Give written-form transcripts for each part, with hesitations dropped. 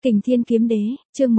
Kình Thiên Kiếm Đế, chương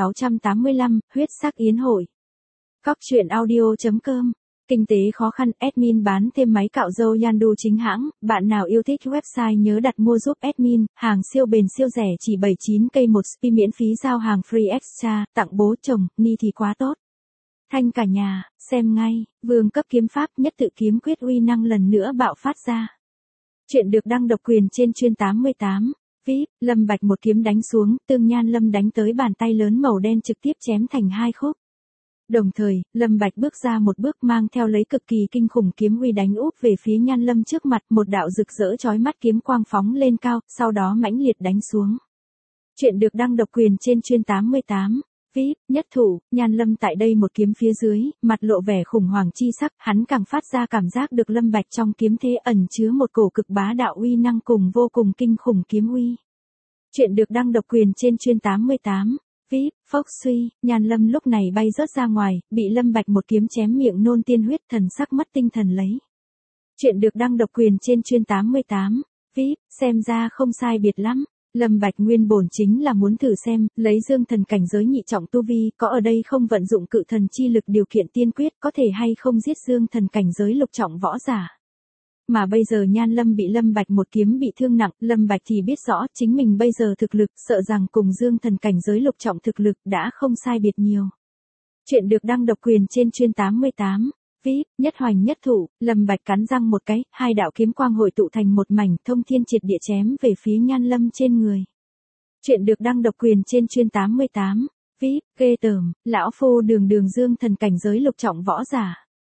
1685, huyết sắc yến hội. Cóc truyện audio.com. Kinh tế khó khăn, admin bán thêm máy cạo râu Yandu chính hãng, bạn nào yêu thích website nhớ đặt mua giúp admin, hàng siêu bền siêu rẻ chỉ 79k một spi miễn phí giao hàng free extra, tặng bố chồng, ni thì quá tốt. Thanh cả nhà, xem ngay, vương cấp kiếm pháp nhất tự kiếm quyết uy năng lần nữa bạo phát ra. Chuyện được đăng độc quyền trên chuyên 88. VIP, Lâm Bạch một kiếm đánh xuống, Tương Nhan Lâm đánh tới bàn tay lớn màu đen trực tiếp chém thành hai khúc. Đồng thời, Lâm Bạch bước ra một bước mang theo lấy cực kỳ kinh khủng kiếm uy đánh úp về phía Nhan Lâm trước mặt, một đạo rực rỡ chói mắt kiếm quang phóng lên cao, sau đó mãnh liệt đánh xuống. Chuyện được đăng độc quyền trên chuyên 88. VIP, nhất thủ, Nhan Lâm tại đây một kiếm phía dưới, mặt lộ vẻ khủng hoảng chi sắc, hắn càng phát ra cảm giác được Lâm Bạch trong kiếm thế ẩn chứa một cổ cực bá đạo uy năng cùng vô cùng kinh khủng kiếm uy. Chuyện được đăng độc quyền trên chuyên 88. VIP, phốc suy, Nhan Lâm lúc này bay rớt ra ngoài, bị Lâm Bạch một kiếm chém miệng nôn tiên huyết, thần sắc mất tinh thần lấy. Chuyện được đăng độc quyền trên chuyên 88. VIP, xem ra không sai biệt lắm. Lâm Bạch nguyên bổn chính là muốn thử xem, lấy dương thần cảnh giới nhị trọng tu vi, có ở đây không vận dụng cự thần chi lực điều kiện tiên quyết, có thể hay không giết dương thần cảnh giới lục trọng võ giả. Mà bây giờ Nhan Lâm bị Lâm Bạch một kiếm bị thương nặng, Lâm Bạch thì biết rõ chính mình bây giờ thực lực, sợ rằng cùng dương thần cảnh giới lục trọng thực lực đã không sai biệt nhiều. Chuyện được đăng độc quyền trên chuyên 88. VIP, nhất hoành nhất thủ, Lâm Bạch cắn răng một cái, hai đạo kiếm quang hội tụ thành một mảnh thông thiên triệt địa chém về phía Nhan Lâm trên người. Chuyện được đăng độc quyền trên chuyên 88. VIP, ghê tởm, lão phu đường dương thần cảnh giới lục trọng võ giả.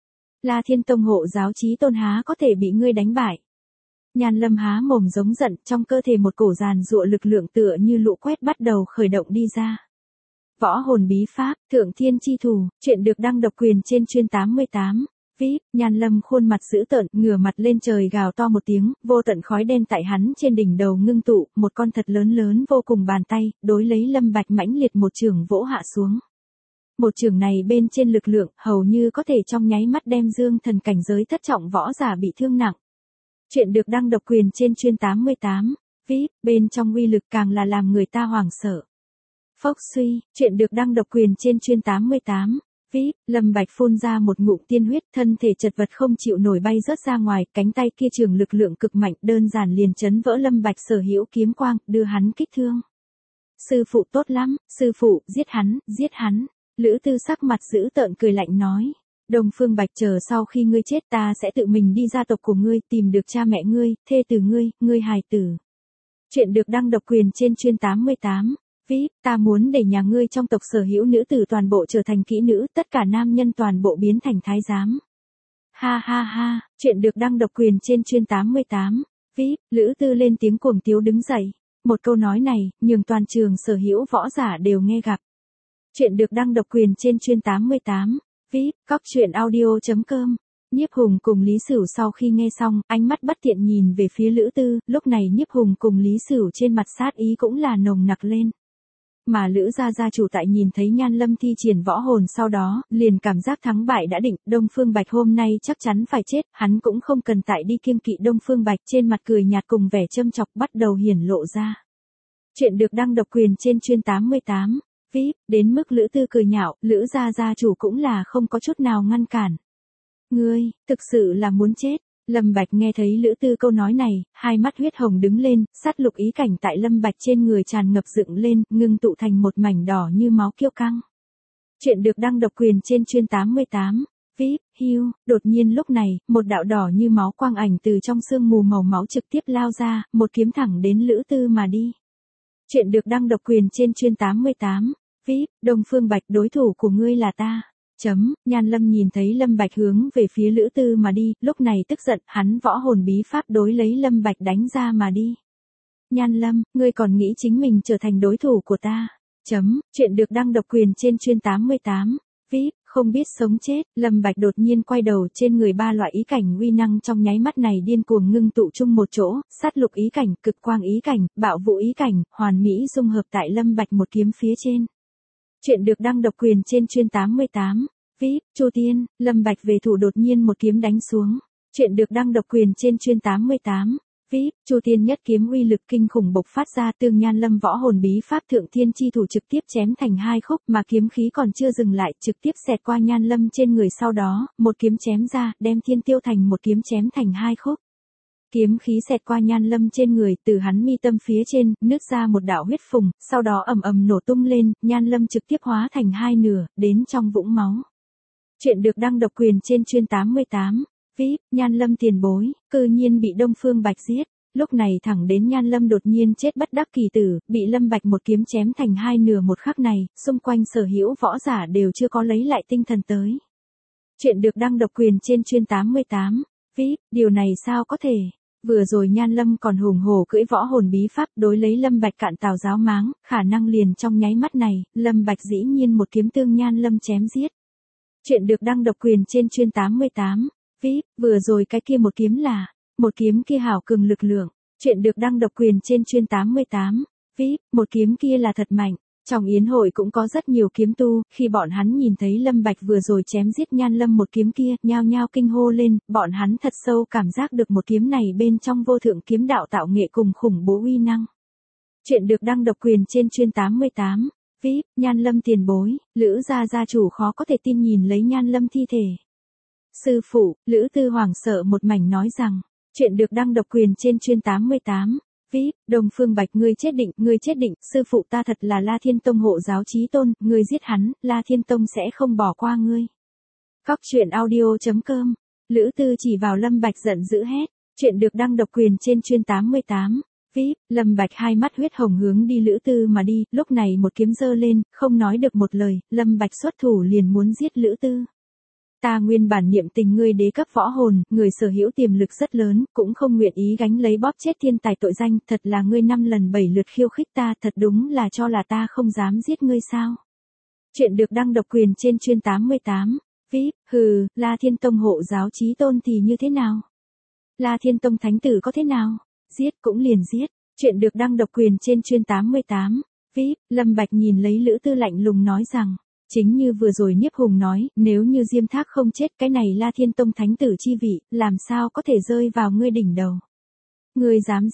La Thiên Tông hộ giáo chí tôn há có thể bị ngươi đánh bại. Nhan Lâm há mồm giống giận, trong cơ thể một cổ giàn giụa lực lượng tựa như lũ quét bắt đầu khởi động đi ra. Võ hồn bí pháp, thượng thiên chi thủ, chuyện được đăng độc quyền trên chuyên 88. VIP, Nhan Lâm khuôn mặt dữ tợn, ngửa mặt lên trời gào to một tiếng, vô tận khói đen tại hắn trên đỉnh đầu ngưng tụ, một con thật lớn vô cùng bàn tay, đối lấy Lâm Bạch mãnh liệt một chưởng vỗ hạ xuống. Một chưởng này bên trên lực lượng, hầu như có thể trong nháy mắt đem dương thần cảnh giới thất trọng võ giả bị thương nặng. Chuyện được đăng độc quyền trên chuyên 88. VIP, bên trong uy lực càng là làm người ta hoảng sợ. Phốc suy, chuyện được đăng độc quyền trên chuyên 88. VIP, Lâm Bạch phun ra một ngụm tiên huyết, thân thể chật vật không chịu nổi bay rớt ra ngoài, cánh tay kia trường lực lượng cực mạnh, đơn giản liền chấn vỡ Lâm Bạch sở hữu kiếm quang, đưa hắn kích thương. Sư phụ tốt lắm, sư phụ, giết hắn. Lữ Tư sắc mặt dữ tợn cười lạnh nói. Đông Phương Bạch, chờ sau khi ngươi chết ta sẽ tự mình đi gia tộc của ngươi, tìm được cha mẹ ngươi, thê tử ngươi hài tử. Chuyện được đăng độc quyền trên chuyên 88. VIP, ta muốn để nhà ngươi trong tộc sở hữu nữ tử toàn bộ trở thành kỹ nữ, tất cả nam nhân toàn bộ biến thành thái giám. Ha ha ha, chuyện được đăng độc quyền trên chuyên 88. VIP, Lữ Tư lên tiếng cuồng tiếu đứng dậy. Một câu nói này, nhường toàn trường sở hữu võ giả đều nghe gặp. Chuyện được đăng độc quyền trên chuyên 88. VIP, cóc truyện audio.com. Nhiếp Hùng cùng Lý Sửu sau khi nghe xong, ánh mắt bất tiện nhìn về phía Lữ Tư, lúc này Nhiếp Hùng cùng Lý Sửu trên mặt sát ý cũng là nồng nặc lên. Mà Lữ gia chủ tại nhìn thấy Nhan Lâm thi triển võ hồn sau đó, liền cảm giác thắng bại đã định, Đông Phương Bạch hôm nay chắc chắn phải chết, hắn cũng không cần tại đi kiêng kỵ Đông Phương Bạch, trên mặt cười nhạt cùng vẻ châm chọc bắt đầu hiển lộ ra. Chuyện được đăng độc quyền trên chuyên 88. VIP, đến mức Lữ Tư cười nhạo, Lữ gia chủ cũng là không có chút nào ngăn cản. Ngươi, thực sự là muốn chết. Lâm Bạch nghe thấy Lữ Tư câu nói này, hai mắt huyết hồng đứng lên, sát lục ý cảnh tại Lâm Bạch trên người tràn ngập dựng lên, ngưng tụ thành một mảnh đỏ như máu kiêu căng. Chuyện được đăng độc quyền trên chuyên 88. VIP, hưu, đột nhiên lúc này, một đạo đỏ như máu quang ảnh từ trong sương mù màu máu trực tiếp lao ra, một kiếm thẳng đến Lữ Tư mà đi. Chuyện được đăng độc quyền trên chuyên 88. VIP, Đông Phương Bạch, đối thủ của ngươi là ta. Nhan Lâm nhìn thấy Lâm Bạch hướng về phía Lữ Tư mà đi, lúc này tức giận, hắn võ hồn bí pháp đối lấy Lâm Bạch đánh ra mà đi. Nhan Lâm, ngươi còn nghĩ chính mình trở thành đối thủ của ta. Chuyện được đăng độc quyền trên chuyên 88. VIP, không biết sống chết, Lâm Bạch đột nhiên quay đầu, trên người ba loại ý cảnh uy năng trong nháy mắt này điên cuồng ngưng tụ chung một chỗ, sát lục ý cảnh, cực quang ý cảnh, bạo vũ ý cảnh, hoàn mỹ dung hợp tại Lâm Bạch một kiếm phía trên. Chuyện được đăng độc quyền trên chuyên 88. VIP, Chu Tiên, Lâm Bạch về thủ đột nhiên một kiếm đánh xuống. Chuyện được đăng độc quyền trên chuyên 88. VIP, Chu Tiên nhất kiếm uy lực kinh khủng bộc phát ra, Tương Nhan Lâm võ hồn bí pháp Thượng Thiên chi thủ trực tiếp chém thành hai khúc, mà kiếm khí còn chưa dừng lại, trực tiếp xẹt qua Nhan Lâm trên người, sau đó, một kiếm chém ra, đem Thiên Tiêu Thành một kiếm chém thành hai khúc. Kiếm khí xẹt qua Nhan Lâm trên người, từ hắn mi tâm phía trên, nứt ra một đạo huyết phùng, sau đó ầm ầm nổ tung lên, Nhan Lâm trực tiếp hóa thành hai nửa, đến trong vũng máu. Chuyện được đăng độc quyền trên chuyên 88. VIP, Nhan Lâm tiền bối, cư nhiên bị Đông Phương Bạch giết. Lúc này thẳng đến Nhan Lâm đột nhiên chết bất đắc kỳ tử, bị Lâm Bạch một kiếm chém thành hai nửa một khắc này, xung quanh sở hữu võ giả đều chưa có lấy lại tinh thần tới. Chuyện được đăng độc quyền trên chuyên 88. VIP, điều này sao có thể? Vừa rồi Nhan Lâm còn hùng hổ cưỡi võ hồn bí pháp đối lấy Lâm Bạch cạn tào giáo máng, khả năng liền trong nháy mắt này, Lâm Bạch dĩ nhiên một kiếm tương Nhan Lâm chém giết. Chuyện được đăng độc quyền trên chuyên 88. VIP, vừa rồi cái kia một kiếm là, một kiếm kia hảo cường lực lượng. Chuyện được đăng độc quyền trên chuyên 88. VIP, một kiếm kia là thật mạnh. Trong yến hội cũng có rất nhiều kiếm tu, khi bọn hắn nhìn thấy Lâm Bạch vừa rồi chém giết Nhan Lâm một kiếm kia, nhao nhao kinh hô lên, bọn hắn thật sâu cảm giác được một kiếm này bên trong vô thượng kiếm đạo tạo nghệ cùng khủng bố uy năng. Chuyện được đăng độc quyền trên chuyên 88. VIP, Nhan Lâm tiền bối, Lữ gia gia chủ khó có thể tin nhìn lấy Nhan Lâm thi thể. Sư phụ, Lữ Tư hoảng sợ một mảnh nói rằng, chuyện được đăng độc quyền trên chuyên 88. VIP, Đông Phương Bạch ngươi chết định, sư phụ ta thật là La Thiên Tông hộ giáo chí tôn, ngươi giết hắn, La Thiên Tông sẽ không bỏ qua ngươi. Cóc truyện audio.com, Lữ Tư chỉ vào Lâm Bạch giận dữ hét, chuyện được đăng độc quyền trên chuyên 88. VIP, Lâm Bạch hai mắt huyết hồng hướng đi Lữ Tư mà đi, lúc này một kiếm giơ lên, không nói được một lời, Lâm Bạch xuất thủ liền muốn giết Lữ Tư. Ta nguyên bản niệm tình ngươi đế cấp võ hồn, người sở hữu tiềm lực rất lớn, cũng không nguyện ý gánh lấy bóp chết thiên tài tội danh, thật là ngươi 5 lần 7 lượt khiêu khích ta, thật đúng là cho là ta không dám giết ngươi sao. Chuyện được đăng độc quyền trên chuyên 88. VIP, hừ, La Thiên Tông hộ giáo chí tôn thì như thế nào? La Thiên Tông thánh tử có thế nào? Giết cũng liền giết. Chuyện được đăng độc quyền trên chuyên 88. VIP, Lâm Bạch nhìn lấy Lữ Tư lạnh lùng nói rằng, chính như vừa rồi Niếp Hùng nói, nếu như Diêm Thác không chết, cái này La Thiên Tông thánh tử chi vị, làm sao có thể rơi vào ngươi đỉnh đầu. Ngươi dám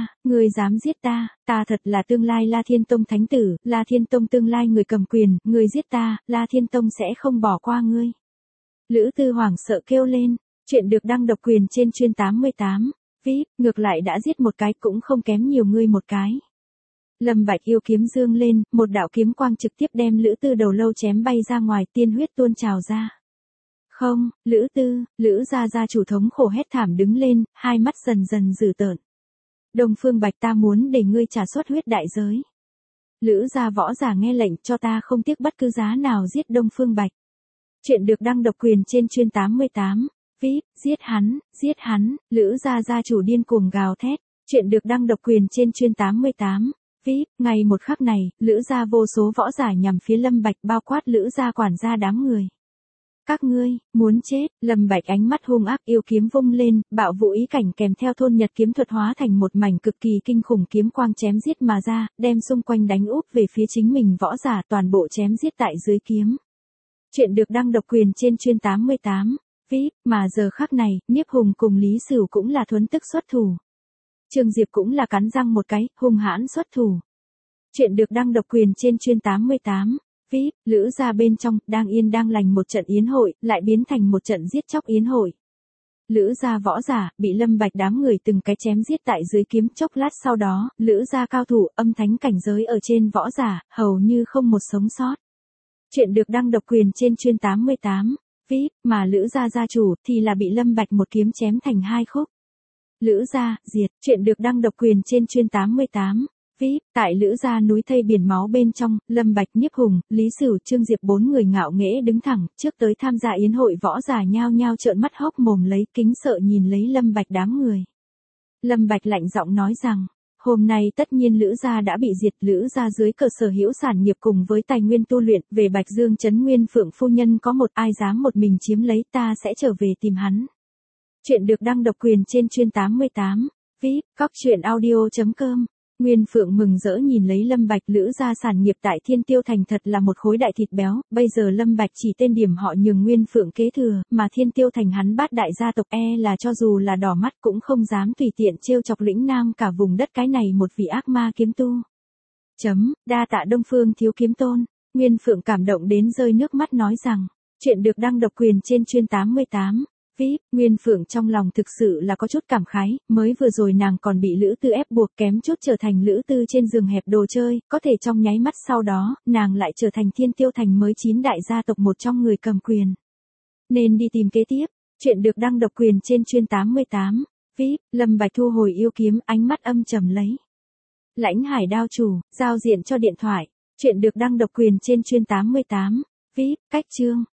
giết ta, ta thật là tương lai La Thiên Tông thánh tử, La Thiên Tông tương lai người cầm quyền, ngươi giết ta, La Thiên Tông sẽ không bỏ qua ngươi. Lữ Tư hoảng sợ kêu lên, chuyện được đăng độc quyền trên chuyên 88. VIP, ngược lại đã giết một cái cũng không kém nhiều ngươi một cái. Lâm Bạch yêu kiếm dương lên, một đạo kiếm quang trực tiếp đem Lữ Tư đầu lâu chém bay ra ngoài, tiên huyết tuôn trào ra. Không, Lữ gia gia chủ thống khổ hét thảm đứng lên, hai mắt dần dần dữ tợn. Đông Phương Bạch ta muốn để ngươi trả suất huyết đại giới. Lữ gia võ giả nghe lệnh cho ta không tiếc bất cứ giá nào giết Đông Phương Bạch. Chuyện được đăng độc quyền trên chuyên 88. VIP, giết hắn, Lữ gia gia chủ điên cuồng gào thét. Chuyện được đăng độc quyền trên chuyên 88. VIP, ngày một khắc này, Lữ gia vô số võ giả nhằm phía Lâm Bạch bao quát Lữ gia quản gia đám người. Các ngươi, muốn chết, Lâm Bạch ánh mắt hung ác yêu kiếm vung lên, bạo vũ ý cảnh kèm theo thôn nhật kiếm thuật hóa thành một mảnh cực kỳ kinh khủng kiếm quang chém giết mà ra, đem xung quanh đánh úp về phía chính mình võ giả toàn bộ chém giết tại dưới kiếm. Chuyện được đăng độc quyền trên chuyên 88. VIP, mà giờ khắc này, Niếp Hùng cùng Lý Sửu cũng là thuấn tức xuất thủ. Trương Diệp cũng là cắn răng một cái, hung hãn xuất thủ. Chuyện được đăng độc quyền trên chuyên 88. VIP, Lữ gia bên trong, đang yên đang lành một trận yến hội, lại biến thành một trận giết chóc yến hội. Lữ gia võ giả, bị Lâm Bạch đám người từng cái chém giết tại dưới kiếm, chốc lát sau đó, Lữ gia cao thủ, âm thánh cảnh giới ở trên võ giả, hầu như không một sống sót. Chuyện được đăng độc quyền trên chuyên 88. VIP, mà Lữ gia gia chủ, thì là bị Lâm Bạch một kiếm chém thành hai khúc. Lữ gia, diệt, chuyện được đăng độc quyền trên chuyên 88. VIP, tại Lữ gia núi thây biển máu bên trong, Lâm Bạch, Niếp Hùng, Lý Sửu, Trương Diệp bốn người ngạo nghễ đứng thẳng, trước tới tham gia yến hội võ giả nhao nhao trợn mắt hốc mồm lấy kính sợ nhìn lấy Lâm Bạch đám người. Lâm Bạch lạnh giọng nói rằng, hôm nay tất nhiên Lữ gia đã bị diệt, Lữ gia dưới cơ sở hữu sản nghiệp cùng với tài nguyên tu luyện, về Bạch Dương Trấn Nguyên Phượng phu nhân có một ai dám một mình chiếm lấy, ta sẽ trở về tìm hắn. Chuyện được đăng độc quyền trên chuyên 88. VIP, cóc truyện audio.com Nguyên Phượng mừng rỡ nhìn lấy Lâm Bạch Lữ gia sản nghiệp tại Thiên Tiêu Thành thật là một khối đại thịt béo, bây giờ Lâm Bạch chỉ tên điểm họ nhường Nguyên Phượng kế thừa, mà Thiên Tiêu Thành hắn bát đại gia tộc là cho dù là đỏ mắt cũng không dám tùy tiện trêu chọc lĩnh nam cả vùng đất cái này một vị ác ma kiếm tu. Đa tạ Đông Phương thiếu kiếm tôn, Nguyên Phượng cảm động đến rơi nước mắt nói rằng, chuyện được đăng độc quyền trên chuyên 88. VIP, Nguyên Phượng trong lòng thực sự là có chút cảm khái, mới vừa rồi nàng còn bị Lữ Tư ép buộc kém chút trở thành Lữ Tư trên giường hẹp đồ chơi, có thể trong nháy mắt sau đó, nàng lại trở thành Thiên Tiêu Thành mới 9 đại gia tộc một trong người cầm quyền. Nên đi tìm kế tiếp, chuyện được đăng độc quyền trên chuyên 88. VIP, Lâm Bạch thu hồi yêu kiếm, ánh mắt âm trầm lấy. Lãnh Hải đao chủ, giao diện cho điện thoại, chuyện được đăng độc quyền trên chuyên 88. VIP, cách chương.